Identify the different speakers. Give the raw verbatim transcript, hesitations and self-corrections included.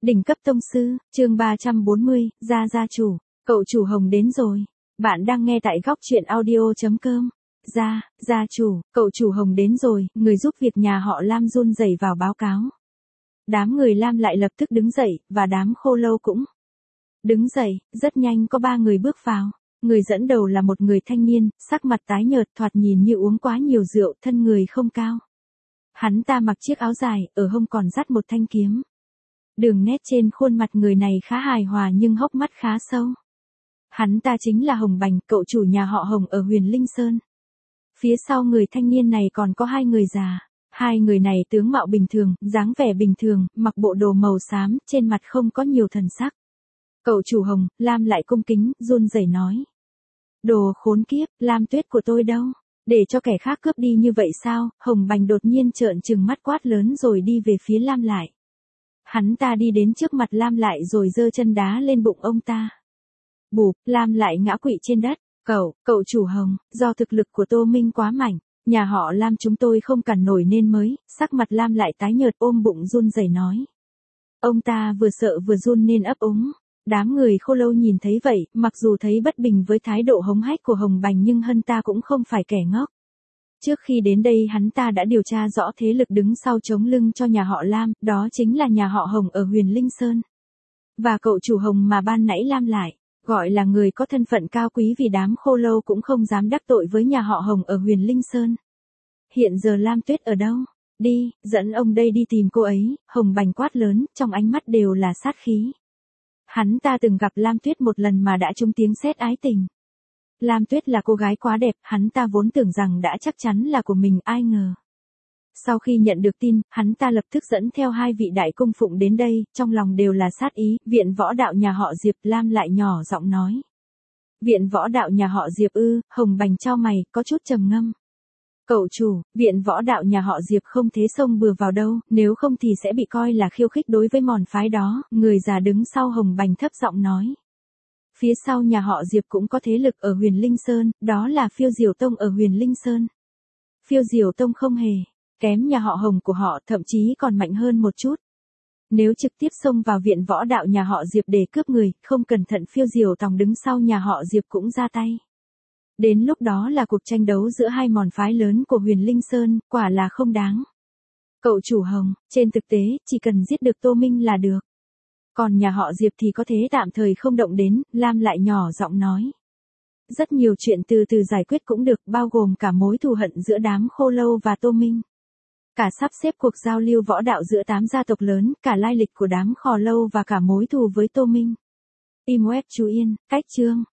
Speaker 1: Đỉnh cấp tông sư, chương ba trăm bốn mươi, gia gia chủ, cậu chủ Hồng đến rồi. Bạn đang nghe tại góc truyện audio.com. Gia, gia chủ, cậu chủ Hồng đến rồi, người giúp việc nhà họ Lam run rẩy vào báo cáo. Đám người Lam lại lập tức đứng dậy, và đám khô lâu cũng đứng dậy, rất nhanh có ba người bước vào. Người dẫn đầu là một người thanh niên, sắc mặt tái nhợt thoạt nhìn như uống quá nhiều rượu, thân người không cao. Hắn ta mặc chiếc áo dài, ở hông còn dắt một thanh kiếm. Đường nét trên khuôn mặt người này khá hài hòa nhưng hốc mắt khá sâu. Hắn ta chính là Hồng Bành, cậu chủ nhà họ Hồng ở Huyền Linh Sơn. Phía sau người thanh niên này còn có hai người già. Hai người này tướng mạo bình thường, dáng vẻ bình thường, mặc bộ đồ màu xám, trên mặt không có nhiều thần sắc. Cậu chủ Hồng, Lam lại cung kính, run rẩy nói. Đồ khốn kiếp, Lam Tuyết của tôi đâu? Để cho kẻ khác cướp đi như vậy sao? Hồng Bành đột nhiên trợn trừng mắt quát lớn rồi đi về phía Lam lại. Hắn ta đi đến trước mặt Lam lại rồi giơ chân đá lên bụng ông ta. Bụp, Lam lại ngã quỵ trên đất. Cậu, cậu chủ Hồng, do thực lực của Tô Minh quá mạnh, nhà họ Lam chúng tôi không cản nổi nên mới, sắc mặt Lam lại tái nhợt ôm bụng run rẩy nói. Ông ta vừa sợ vừa run nên ấp úng. Đám người khô lâu nhìn thấy vậy, mặc dù thấy bất bình với thái độ hống hách của Hồng Bành nhưng hắn ta cũng không phải kẻ ngốc. Trước khi đến đây hắn ta đã điều tra rõ thế lực đứng sau chống lưng cho nhà họ Lam, đó chính là nhà họ Hồng ở Huyền Linh Sơn. Và cậu chủ Hồng mà ban nãy Lam lại, gọi là người có thân phận cao quý vì đám khô lâu cũng không dám đắc tội với nhà họ Hồng ở Huyền Linh Sơn. Hiện giờ Lam Tuyết ở đâu? Đi, dẫn ông đây đi tìm cô ấy, Hồng Bành quát lớn, trong ánh mắt đều là sát khí. Hắn ta từng gặp Lam Tuyết một lần mà đã trúng tiếng sét ái tình. Lam Tuyết là cô gái quá đẹp, hắn ta vốn tưởng rằng đã chắc chắn là của mình, ai ngờ. Sau khi nhận được tin, hắn ta lập tức dẫn theo hai vị đại cung phụng đến đây, trong lòng đều là sát ý. Viện võ đạo nhà họ Diệp, Lam lại nhỏ giọng nói. Viện võ đạo nhà họ Diệp ư? Hồng Bành chau mày, có chút trầm ngâm. Cậu chủ, viện võ đạo nhà họ Diệp không thế xông bừa vào đâu, nếu không thì sẽ bị coi là khiêu khích đối với môn phái đó, người già đứng sau Hồng Bành thấp giọng nói. Phía sau nhà họ Diệp cũng có thế lực ở Huyền Linh Sơn, đó là Phiêu Diều Tông ở Huyền Linh Sơn. Phiêu Diều Tông không hề kém nhà họ Hồng của họ, thậm chí còn mạnh hơn một chút. Nếu trực tiếp xông vào viện võ đạo nhà họ Diệp để cướp người, không cẩn thận Phiêu Diều Tông đứng sau nhà họ Diệp cũng ra tay. Đến lúc đó là cuộc tranh đấu giữa hai môn phái lớn của Huyền Linh Sơn, quả là không đáng. Cậu chủ Hồng, trên thực tế, chỉ cần giết được Tô Minh là được. Còn nhà họ Diệp thì có thế tạm thời không động đến, Lam lại nhỏ giọng nói. Rất nhiều chuyện từ từ giải quyết cũng được, bao gồm cả mối thù hận giữa đám khô lâu và Tô Minh. Cả sắp xếp cuộc giao lưu võ đạo giữa tám gia tộc lớn, cả lai lịch của đám khò lâu và cả mối thù với Tô Minh. Im web chú yên, cách chương.